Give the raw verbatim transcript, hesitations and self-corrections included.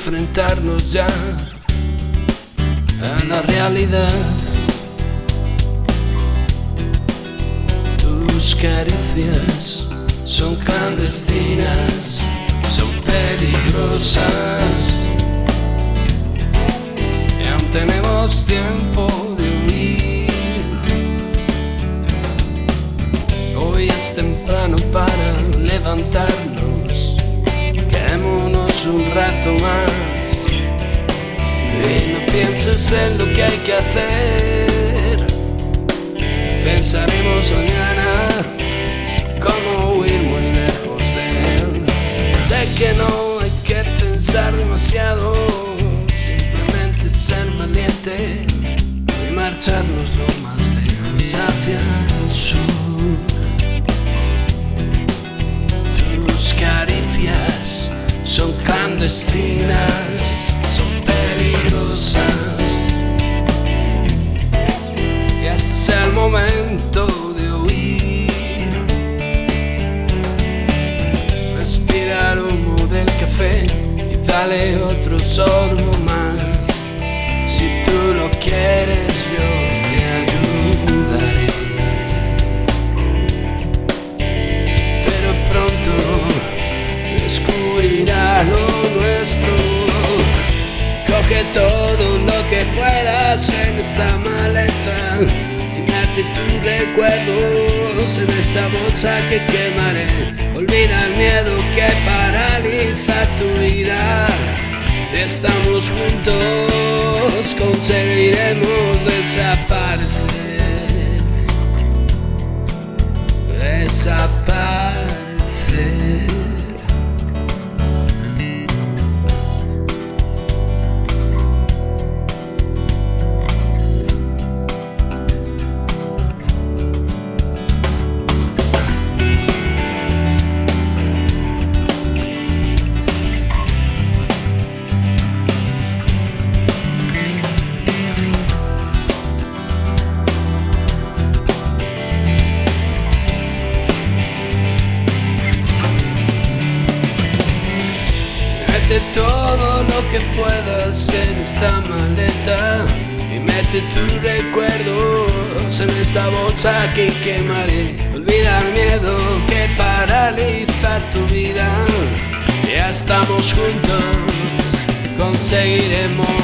enfrentarnos ya a la realidad. Tus caricias son clandestinas, son peligrosas, y aún tenemos tiempo de huir. Hoy es temprano para levantarnos, quedémonos un rato más y no pienses en lo que hay que hacer. Pensaremos mañana cómo huir muy lejos de él. Sé que no hay que pensar demasiado, simplemente ser valiente y marcharnos lo más lejos hacia el sur. Tus caricias son clandestinas, son peligrosas, y este es el momento de huir. Respira el humo del café y dale otro sorbo más. Si tú lo quieres, yo te ayudaré, pero pronto descubrirá lo nuestro. Coge todo lo que puedas en esta maleta y mete tus recuerdos en esta bolsa que quemaré. Olvida el miedo que paraliza tu vida. Si estamos juntos conseguiremos desaparecer. Desaparecer. Mete todo lo que puedas en esta maleta y mete tus recuerdos en esta bolsa que quemaré. Olvida el miedo que paraliza tu vida. Ya estamos juntos, conseguiremos